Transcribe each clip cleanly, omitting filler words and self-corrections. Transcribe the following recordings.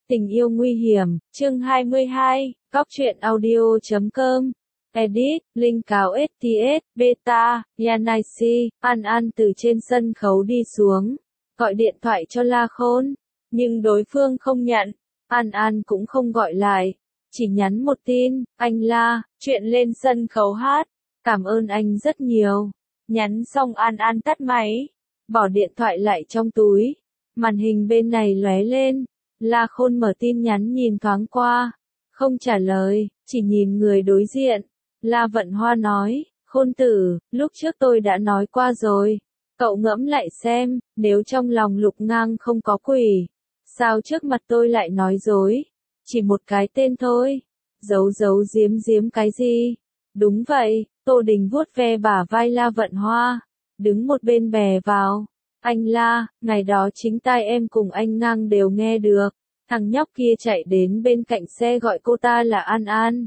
Tình yêu nguy hiểm, chương 22, Góc truyện audio.com. Edit, link cáo STS, Beta, Yanaici, An An từ trên sân khấu đi xuống, gọi điện thoại cho La Khôn, nhưng đối phương không nhận, An An cũng không gọi lại, chỉ nhắn một tin, anh La, chuyện lên sân khấu hát, cảm ơn anh rất nhiều. Nhắn xong An An tắt máy, bỏ điện thoại lại trong túi, màn hình bên này lóe lên. La Khôn mở tin nhắn nhìn thoáng qua, không trả lời, chỉ nhìn người đối diện. La Vận Hoa nói, Khôn tử, lúc trước tôi đã nói qua rồi, cậu ngẫm lại xem, nếu trong lòng Lục Ngang không có quỷ, sao trước mặt tôi lại nói dối, chỉ một cái tên thôi, giấu giấu giếm giếm cái gì? Đúng vậy, Tô Đình vuốt ve bả vai La Vận Hoa, đứng một bên bè vào. Anh La, ngày đó chính tai em cùng anh Ngang đều nghe được, thằng nhóc kia chạy đến bên cạnh xe gọi cô ta là An An.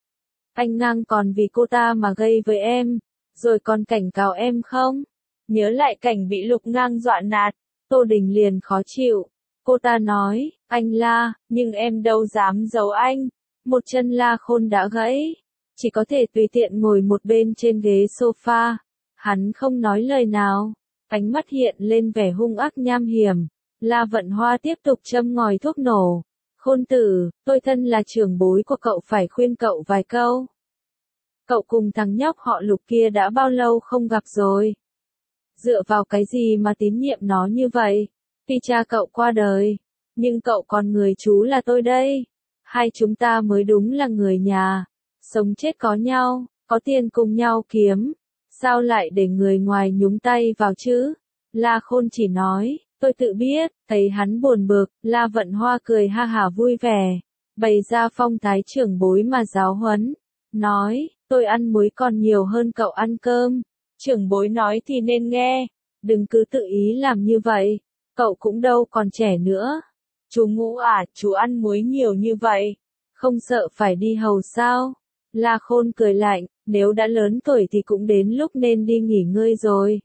Anh Ngang còn vì cô ta mà gây với em, rồi còn cảnh cáo em không? Nhớ lại cảnh bị Lục Ngang dọa nạt, Tô Đình liền khó chịu. Cô ta nói, anh La, nhưng em đâu dám giấu anh. Một chân La Khôn đã gãy, chỉ có thể tùy tiện ngồi một bên trên ghế sofa. Hắn không nói lời nào, ánh mắt hiện lên vẻ hung ác nham hiểm. La Vận Hoa tiếp tục châm ngòi thuốc nổ. Khôn tử, tôi thân là trưởng bối của cậu phải khuyên cậu vài câu. Cậu cùng thằng nhóc họ Lục kia đã bao lâu không gặp rồi? Dựa vào cái gì mà tín nhiệm nó như vậy? Tuy cha cậu qua đời, nhưng cậu còn người chú là tôi đây. Hai chúng ta mới đúng là người nhà, sống chết có nhau, có tiền cùng nhau kiếm. Sao lại để người ngoài nhúng tay vào chứ? La Khôn chỉ nói, tôi tự biết. Thấy hắn buồn bực, La Vận Hoa cười ha hả vui vẻ, bày ra phong thái trưởng bối mà giáo huấn. Nói, tôi ăn muối còn nhiều hơn cậu ăn cơm. Trưởng bối nói thì nên nghe, đừng cứ tự ý làm như vậy, cậu cũng đâu còn trẻ nữa. Chú Ngũ à, chú ăn muối nhiều như vậy, không sợ phải đi hầu sao? La Khôn cười lạnh, nếu đã lớn tuổi thì cũng đến lúc nên đi nghỉ ngơi rồi.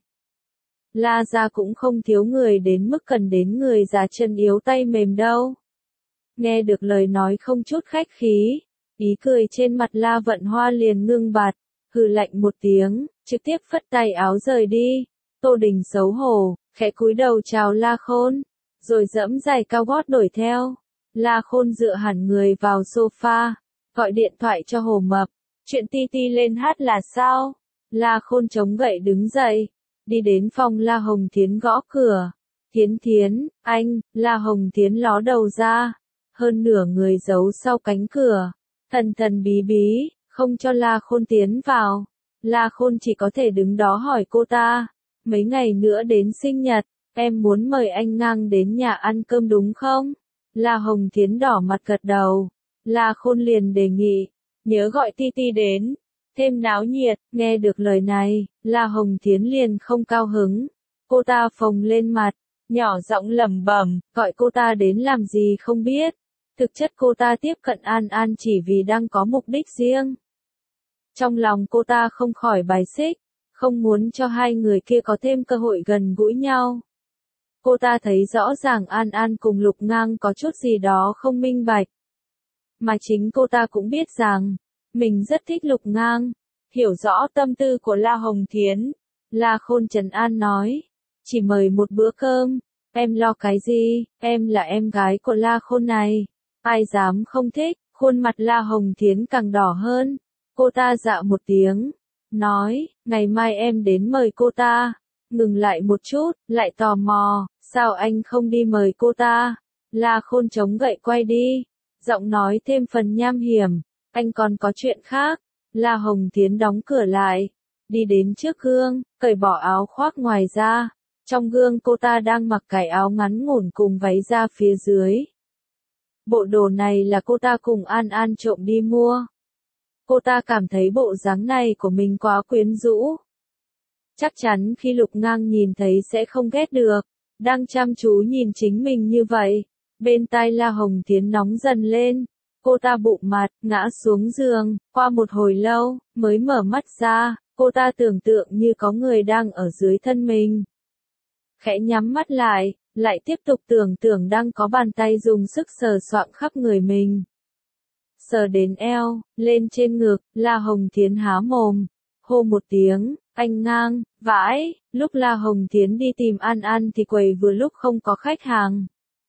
La gia cũng không thiếu người đến mức cần đến người già chân yếu tay mềm đâu. Nghe được lời nói không chút khách khí, ý cười trên mặt La Vận Hoa liền ngưng bặt, hừ lạnh một tiếng, trực tiếp phất tay áo rời đi. Tô Đình xấu hổ, khẽ cúi đầu chào La Khôn, rồi giẫm giày cao gót đuổi theo. La Khôn dựa hẳn người vào sofa, gọi điện thoại cho Hồ Mập, chuyện Ti Ti lên hát là sao? La Khôn chống gậy đứng dậy, đi đến phòng La Hồng Thiến gõ cửa. Thiến Thiến, anh, La Hồng Thiến ló đầu ra, hơn nửa người giấu sau cánh cửa, thần thần bí bí, không cho La Khôn tiến vào. La Khôn chỉ có thể đứng đó hỏi cô ta, mấy ngày nữa đến sinh nhật, em muốn mời anh Ngang đến nhà ăn cơm đúng không? La Hồng Thiến đỏ mặt gật đầu. La Khôn liền đề nghị, nhớ gọi Ti Ti đến, thêm náo nhiệt. Nghe được lời này, La Hồng Thiến liền không cao hứng. Cô ta phồng lên mặt, nhỏ giọng lẩm bẩm, gọi cô ta đến làm gì không biết. Thực chất cô ta tiếp cận An An chỉ vì đang có mục đích riêng. Trong lòng cô ta không khỏi bài xích, không muốn cho hai người kia có thêm cơ hội gần gũi nhau. Cô ta thấy rõ ràng An An cùng Lục Ngang có chút gì đó không minh bạch. Mà chính cô ta cũng biết rằng, mình rất thích Lục Ngang, hiểu rõ tâm tư của La Hồng Thiến. La Khôn trấn an nói, chỉ mời một bữa cơm, em lo cái gì, em là em gái của La Khôn này, ai dám không thích. Khuôn mặt La Hồng Thiến càng đỏ hơn, cô ta dạ một tiếng, nói, ngày mai em đến mời cô ta. Ngừng lại một chút, lại tò mò, sao anh không đi mời cô ta? La Khôn chống gậy quay đi, giọng nói thêm phần nham hiểm, anh còn có chuyện khác. La Hồng Thiến đóng cửa lại, đi đến trước gương, cởi bỏ áo khoác ngoài ra. Trong gương cô ta đang mặc cái áo ngắn ngủn cùng váy da phía dưới. Bộ đồ này là cô ta cùng An An trộm đi mua. Cô ta cảm thấy bộ dáng này của mình quá quyến rũ. Chắc chắn khi Lục Ngang nhìn thấy sẽ không ghét được, đang chăm chú nhìn chính mình như vậy. Bên tai La Hồng Thiến nóng dần lên, cô ta bụng mặt, ngã xuống giường, qua một hồi lâu, mới mở mắt ra, cô ta tưởng tượng như có người đang ở dưới thân mình. Khẽ nhắm mắt lại, lại tiếp tục tưởng tượng đang có bàn tay dùng sức sờ soạng khắp người mình. Sờ đến eo, lên trên ngực, La Hồng Thiến há mồm, hô một tiếng, anh ngang, vãi, lúc La Hồng Thiến đi tìm An An thì quầy vừa lúc không có khách hàng.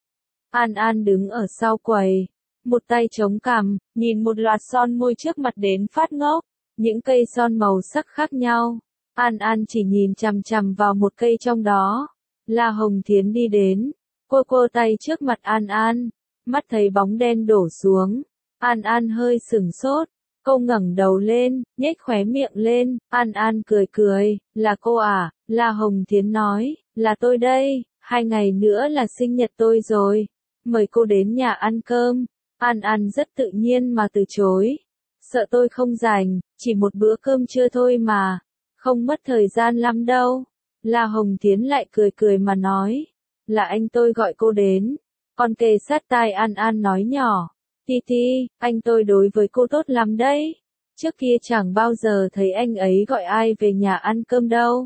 An An đứng ở sau quầy, một tay chống cằm, nhìn một loạt son môi trước mặt đến phát ngốc, những cây son màu sắc khác nhau. An An chỉ nhìn chằm chằm vào một cây trong đó. La Hồng Thiến đi đến, cô tay trước mặt An An, mắt thấy bóng đen đổ xuống. An An hơi sửng sốt, cô ngẩng đầu lên, nhếch khóe miệng lên, An An cười cười, là cô à, La Hồng Thiến nói, là tôi đây, 2 ngày nữa là sinh nhật tôi rồi, mời cô đến nhà ăn cơm. An An rất tự nhiên mà từ chối, sợ tôi không rảnh, chỉ một bữa cơm trưa thôi mà, không mất thời gian lắm đâu. La Hồng Thiến lại cười cười mà nói, là anh tôi gọi cô đến, còn kề sát tai An An nói nhỏ. Titi, anh tôi đối với cô tốt lắm đấy. Trước kia chẳng bao giờ thấy anh ấy gọi ai về nhà ăn cơm đâu.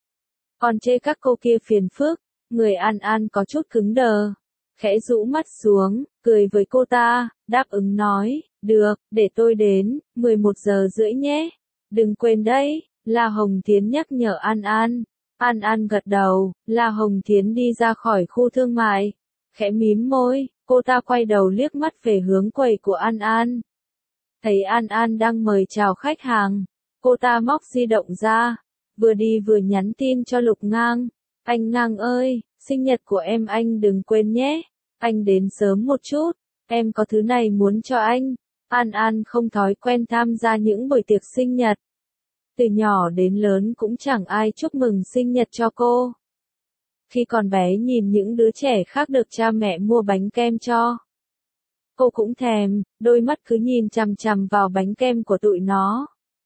Còn chê các cô kia phiền phức, người An An có chút cứng đờ. Khẽ rũ mắt xuống, cười với cô ta, đáp ứng nói, được, để tôi đến, 11 giờ rưỡi nhé. Đừng quên đấy, La Hồng Thiến nhắc nhở An An. An An gật đầu, La Hồng Thiến đi ra khỏi khu thương mại. Khẽ mím môi, cô ta quay đầu liếc mắt về hướng quầy của An An. Thấy An An đang mời chào khách hàng, cô ta móc di động ra, vừa đi vừa nhắn tin cho Lục Ngang. Anh Ngang ơi, sinh nhật của em anh đừng quên nhé, anh đến sớm một chút, em có thứ này muốn cho anh. An An không thói quen tham gia những buổi tiệc sinh nhật. Từ nhỏ đến lớn cũng chẳng ai chúc mừng sinh nhật cho cô. Khi còn bé nhìn những đứa trẻ khác được cha mẹ mua bánh kem cho, cô cũng thèm, đôi mắt cứ nhìn chằm chằm vào bánh kem của tụi nó.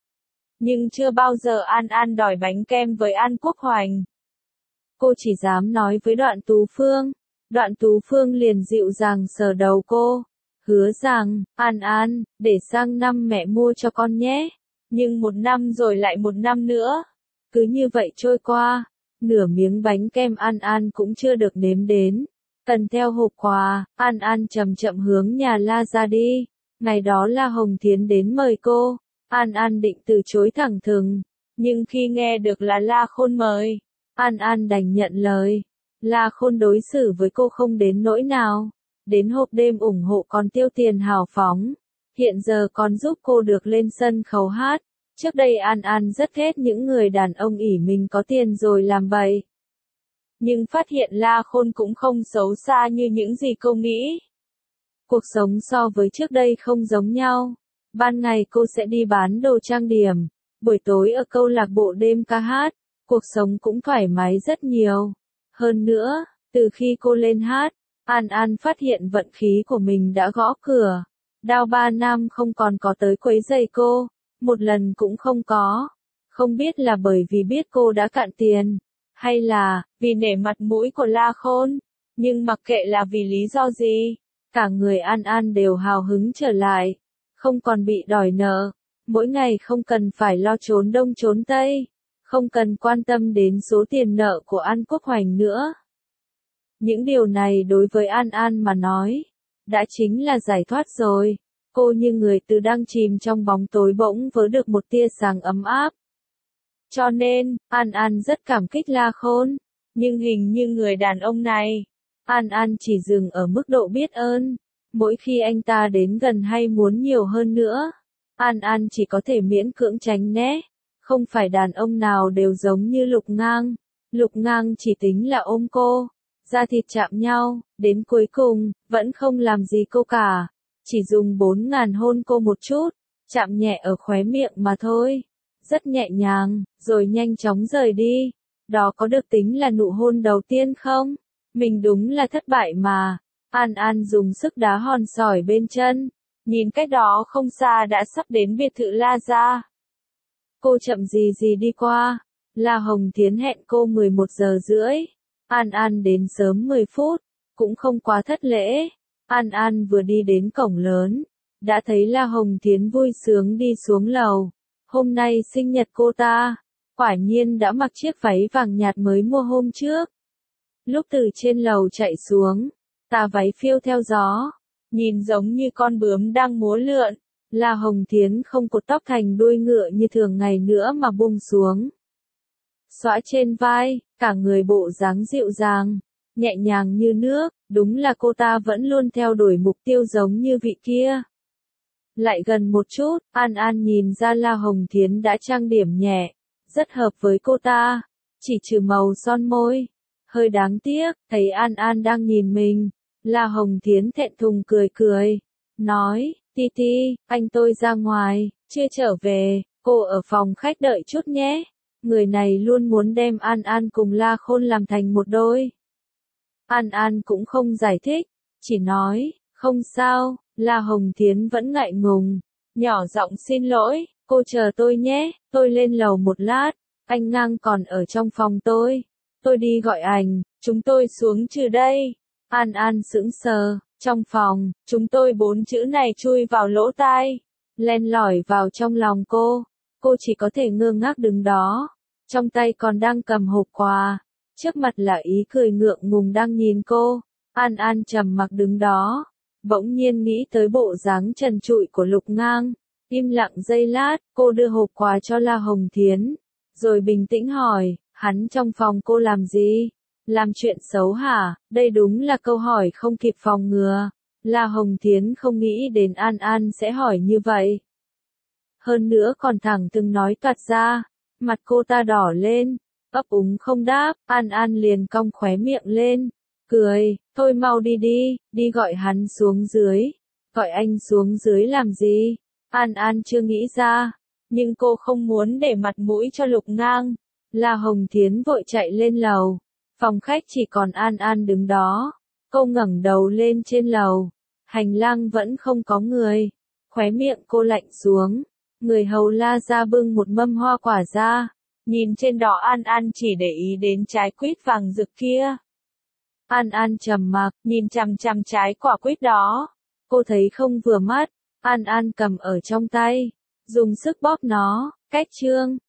Nhưng chưa bao giờ An An đòi bánh kem với An Quốc Hoành. Cô chỉ dám nói với Đoạn Tú Phương. Đoạn Tú Phương liền dịu dàng sờ đầu cô, hứa rằng, An An, để sang năm mẹ mua cho con nhé. Nhưng 1 năm rồi lại 1 năm nữa. Cứ như vậy trôi qua, nửa miếng bánh kem An An cũng chưa được nếm đến. Cần theo hộp quà, An An chậm chậm hướng nhà La ra đi. Ngày đó La Hồng Thiến đến mời cô, An An định từ chối thẳng thừng. Nhưng khi nghe được là La Khôn mời, An An đành nhận lời. La Khôn đối xử với cô không đến nỗi nào. Đến hộp đêm ủng hộ còn tiêu tiền hào phóng. Hiện giờ còn giúp cô được lên sân khấu hát. Trước đây An An rất ghét những người đàn ông ỷ mình có tiền rồi làm bậy. Nhưng phát hiện La Khôn cũng không xấu xa như những gì cô nghĩ. Cuộc sống so với trước đây không giống nhau. Ban ngày cô sẽ đi bán đồ trang điểm, buổi tối ở câu lạc bộ đêm ca hát, cuộc sống cũng thoải mái rất nhiều. Hơn nữa, từ khi cô lên hát, An An phát hiện vận khí của mình đã gõ cửa. Đao Ba Nam không còn có tới quấy rầy cô, một lần cũng không có. Không biết là bởi vì biết cô đã cạn tiền, hay là vì nể mặt mũi của La Khôn. Nhưng mặc kệ là vì lý do gì, cả người An An đều hào hứng trở lại, không còn bị đòi nợ, mỗi ngày không cần phải lo trốn đông trốn tây, không cần quan tâm đến số tiền nợ của An Quốc Hoành nữa. Những điều này đối với An An mà nói, đã chính là giải thoát rồi. Cô như người từ đang chìm trong bóng tối bỗng vớ được một tia sáng ấm áp. Cho nên, An An rất cảm kích La Khôn. Nhưng hình như người đàn ông này, An An chỉ dừng ở mức độ biết ơn. Mỗi khi anh ta đến gần hay muốn nhiều hơn nữa, An An chỉ có thể miễn cưỡng tránh né. Không phải đàn ông nào đều giống như Lục Ngang. Lục Ngang chỉ tính là ôm cô, da thịt chạm nhau, đến cuối cùng, vẫn không làm gì cô cả. Chỉ dùng 4.000 hôn cô một chút, chạm nhẹ ở khóe miệng mà thôi. Rất nhẹ nhàng, rồi nhanh chóng rời đi. Đó có được tính là nụ hôn đầu tiên không? Mình đúng là thất bại mà. An An dùng sức đá hòn sỏi bên chân. Nhìn cách đó không xa đã sắp đến biệt thự La Gia. Cô chậm gì gì đi qua. La Hồng Thiến hẹn cô 11 giờ rưỡi. An An đến sớm 10 phút, cũng không quá thất lễ. An An vừa đi đến cổng lớn, đã thấy La Hồng Thiến vui sướng đi xuống lầu. Hôm nay sinh nhật cô ta, quả nhiên đã mặc chiếc váy vàng nhạt mới mua hôm trước. Lúc từ trên lầu chạy xuống, tà váy phiêu theo gió, nhìn giống như con bướm đang múa lượn. La Hồng Thiến không cột tóc thành đuôi ngựa như thường ngày nữa mà buông xuống. Xõa trên vai, cả người bộ dáng dịu dàng, nhẹ nhàng như nước, đúng là cô ta vẫn luôn theo đuổi mục tiêu giống như vị kia. Lại gần một chút, An An nhìn ra La Hồng Thiến đã trang điểm nhẹ, rất hợp với cô ta, chỉ trừ màu son môi. Hơi đáng tiếc, thấy An An đang nhìn mình, La Hồng Thiến thẹn thùng cười cười, nói, Titi, anh tôi ra ngoài, chưa trở về, cô ở phòng khách đợi chút nhé. Người này luôn muốn đem An An cùng La Khôn làm thành một đôi. An An cũng không giải thích, chỉ nói, không sao. La Hồng Thiến vẫn ngại ngùng, nhỏ giọng xin lỗi, cô chờ tôi nhé, tôi lên lầu một lát, anh Ngang còn ở trong phòng tôi đi gọi ảnh, chúng tôi xuống trừ đây. An An sững sờ, trong phòng, chúng tôi 4 chữ này chui vào lỗ tai, len lỏi vào trong lòng cô chỉ có thể ngơ ngác đứng đó, trong tay còn đang cầm hộp quà, trước mặt là ý cười ngượng ngùng đang nhìn cô. An An trầm mặc đứng đó. Bỗng nhiên nghĩ tới bộ dáng trần trụi của Lục Ngang, im lặng giây lát, cô đưa hộp quà cho La Hồng Thiến, rồi bình tĩnh hỏi, hắn trong phòng cô làm gì? Làm chuyện xấu hả? Đây đúng là câu hỏi không kịp phòng ngừa. La Hồng Thiến không nghĩ đến An An sẽ hỏi như vậy. Hơn nữa còn thẳng từng nói toạc ra, mặt cô ta đỏ lên, ấp úng không đáp, An An liền cong khóe miệng lên. Cười, thôi mau đi đi, đi gọi hắn xuống dưới. Gọi anh xuống dưới làm gì? An An chưa nghĩ ra, nhưng cô không muốn để mặt mũi cho Lục Ngang. La Hồng Thiến vội chạy lên lầu, phòng khách chỉ còn An An đứng đó. Cô ngẩng đầu lên trên lầu, hành lang vẫn không có người. Khóe miệng cô lạnh xuống, người hầu La ra bưng một mâm hoa quả ra. Nhìn trên đó An An chỉ để ý đến trái quýt vàng rực kia. An An trầm mặc, nhìn chằm chằm trái quả quýt đó. Cô thấy không vừa mắt, An An cầm ở trong tay, dùng sức bóp nó, cách chương.